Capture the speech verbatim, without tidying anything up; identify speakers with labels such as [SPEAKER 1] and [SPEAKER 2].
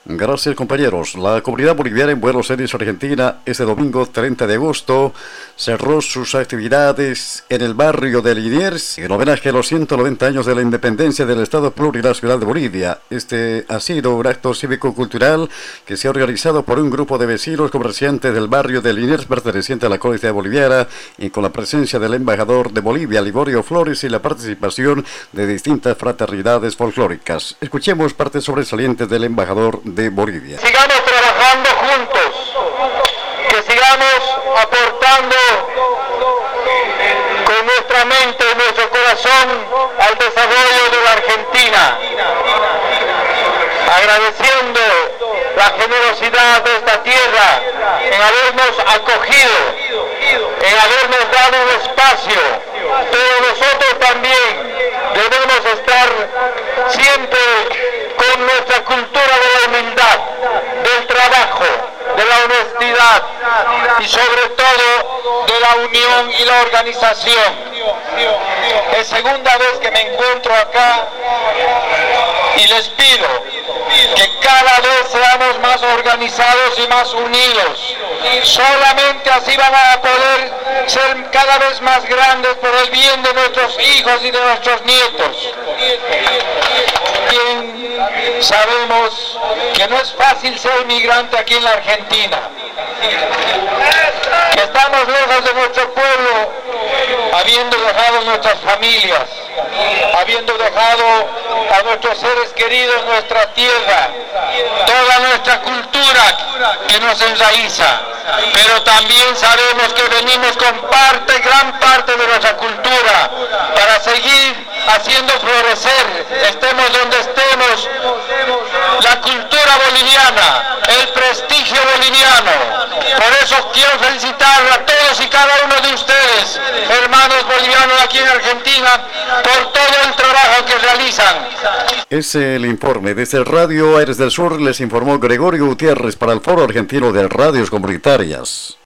[SPEAKER 1] Gracias, compañeros. La comunidad boliviana en Buenos Aires, Argentina, este domingo treinta de agosto cerró sus actividades en el barrio de Liniers en homenaje a los ciento noventa años de la independencia del Estado Plurinacional de Bolivia. Este ha sido un acto cívico-cultural que se ha organizado por un grupo de vecinos comerciantes del barrio de Liniers perteneciente a la comunidad boliviana y con la presencia del embajador de Bolivia, Liborio Flores, y la participación de distintas fraternidades folclóricas. Escuchemos partes sobresalientes del embajador de Bolivia.
[SPEAKER 2] Sigamos trabajando juntos, que sigamos aportando con nuestra mente y nuestro corazón al desarrollo de la Argentina, agradeciendo la generosidad de esta tierra en habernos acogido, en habernos dado un espacio, pero nosotros también debemos estar siempre con nuestra cultura de la humildad, del trabajo, de la honestidad y sobre todo de la unión y la organización. Es segunda vez que me encuentro acá y les pido que cada vez seamos más organizados y más unidos. Solamente así van a poder ser cada vez más grandes por el bien de nuestros hijos y de nuestros nietos. Bien sabemos que no es fácil ser migrante aquí en la Argentina, que estamos lejos de nuestro pueblo, habiendo dejado nuestras familias, habiendo dejado a nuestros seres queridos nuestra tierra, toda nuestra cultura que nos enraiza, pero también sabemos que venimos con parte, gran parte de nuestra cultura para seguir haciendo florecer, estemos donde estemos, la cultura boliviana, el prestigio boliviano. Por eso quiero felicitar a todos y cada uno de ustedes, hermanos bolivianos aquí en Argentina, por todo el trabajo que realizan.
[SPEAKER 1] Es el informe. Desde Radio Aires del Sur les informó Gregorio Gutiérrez para el Foro Argentino de Radios Comunitarias.